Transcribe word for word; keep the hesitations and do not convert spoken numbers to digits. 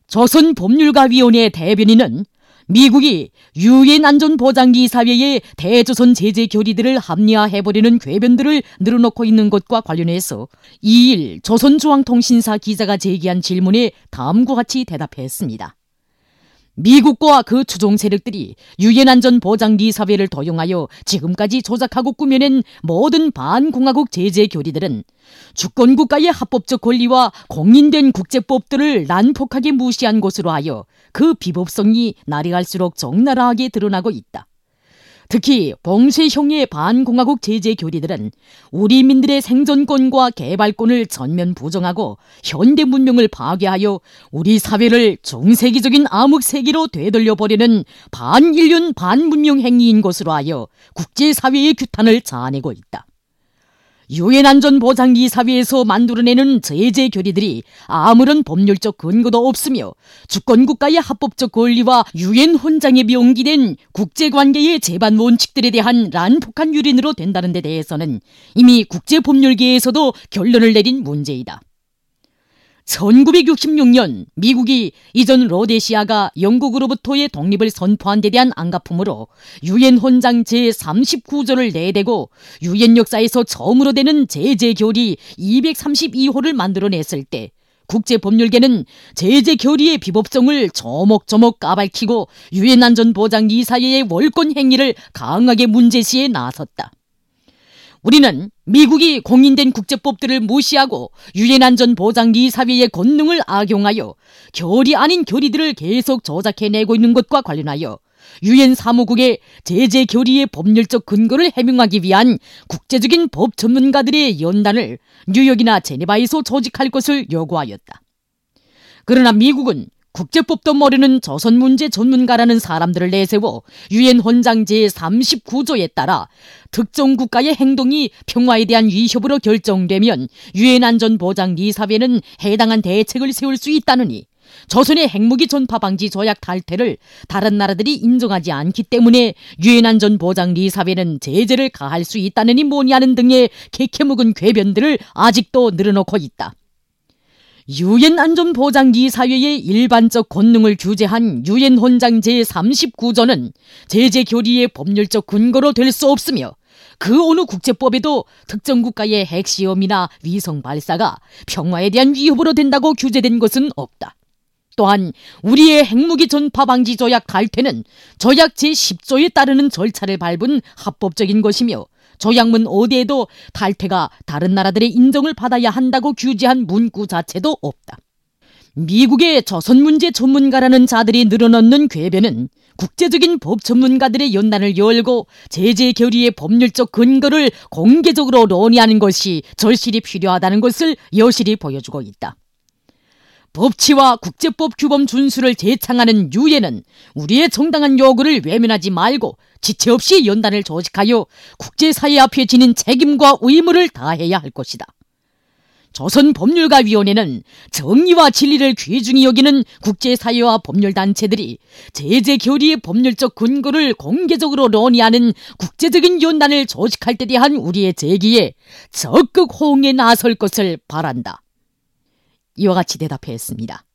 조선법률가위원회 대변인은 미국이 유엔 안전보장기 사회에 대조선 제재 결의들을 합리화해버리는 궤변들을 늘어놓고 있는 것과 관련해서 이일 조선중앙통신사 기자가 제기한 질문에 다음과 같이 대답했습니다. 미국과 그 추종 세력들이 유엔 안전보장기 사회를 도용하여 지금까지 조작하고 꾸며낸 모든 반공화국 제재 결의들은 주권국가의 합법적 권리와 공인된 국제법들을 난폭하게 무시한 것으로 하여 그 비법성이 날이 갈수록 적나라하게 드러나고 있다. 특히 봉쇄형의 반공화국 제재 결의들은 우리 민들의 생존권과 개발권을 전면 부정하고 현대 문명을 파괴하여 우리 사회를 중세기적인 암흑세기로 되돌려버리는 반인륜 반문명 행위인 것으로 하여 국제사회의 규탄을 자아내고 있다. 유엔 안전보장기 사회에서 만들어내는 제재 결의들이 아무런 법률적 근거도 없으며 주권국가의 합법적 권리와 유엔 헌장에 명기된 국제관계의 제반 원칙들에 대한 난폭한 유린으로 된다는 데 대해서는 이미 국제법률계에서도 결론을 내린 문제이다. 천구백육십육 년 미국이 이전 로데시아가 영국으로부터의 독립을 선포한 데 대한 안가품으로 유엔 헌장 제삼십구 조를 내대고 유엔 역사에서 처음으로 되는 제재 결의 이백삼십이 호를 만들어냈을 때 국제법률계는 제재 결의의 비법성을 조목조목 까발키고 유엔 안전보장기 사회의 월권 행위를 강하게 문제시해 나섰다. 우리는 미국이 공인된 국제법들을 무시하고 유엔 안전보장기 사회의 권능을 악용하여 결의 아닌 결의들을 계속 조작해내고 있는 것과 관련하여 유엔 사무국의 제재 결의의 법률적 근거를 해명하기 위한 국제적인 법 전문가들의 연단을 뉴욕이나 제네바에서 조직할 것을 요구하였다. 그러나 미국은 국제법도 모르는 조선문제 전문가라는 사람들을 내세워 유엔 헌장 제삼십구 조에 따라 특정 국가의 행동이 평화에 대한 위협으로 결정되면 유엔 안전보장기 사회는 해당한 대책을 세울 수 있다느니 조선의 핵무기 전파 방지 조약 탈퇴를 다른 나라들이 인정하지 않기 때문에 유엔 안전보장기 사회는 제재를 가할 수 있다느니 뭐냐는 등의 개캐묵은 궤변들을 아직도 늘어놓고 있다. 유엔 안전보장기 사회의 일반적 권능을 규제한 유엔 헌장 제삼십구 조는 제재 결의의 법률적 근거로 될 수 없으며 그 어느 국제법에도 특정 국가의 핵시험이나 위성 발사가 평화에 대한 위협으로 된다고 규제된 것은 없다. 또한 우리의 핵무기 전파 방지 조약 탈퇴는 조약 제십 조에 따르는 절차를 밟은 합법적인 것이며 조약문 어디에도 탈퇴가 다른 나라들의 인정을 받아야 한다고 규제한 문구 자체도 없다. 미국의 조선문제 전문가라는 자들이 늘어놓는 궤변은 국제적인 법 전문가들의 연단을 열고 제재 결의의 법률적 근거를 공개적으로 논의하는 것이 절실히 필요하다는 것을 여실히 보여주고 있다. 법치와 국제법 규범 준수를 제창하는 유엔은 우리의 정당한 요구를 외면하지 말고 지체 없이 연단을 조직하여 국제사회 앞에 지닌 책임과 의무를 다해야 할 것이다. 조선법률가위원회는 정의와 진리를 귀중히 여기는 국제사회와 법률단체들이 제재 결의의 법률적 근거를 공개적으로 논의하는 국제적인 연단을 조직할 때 대한 우리의 제기에 적극 호응에 나설 것을 바란다. 이와 같이 대답했습니다.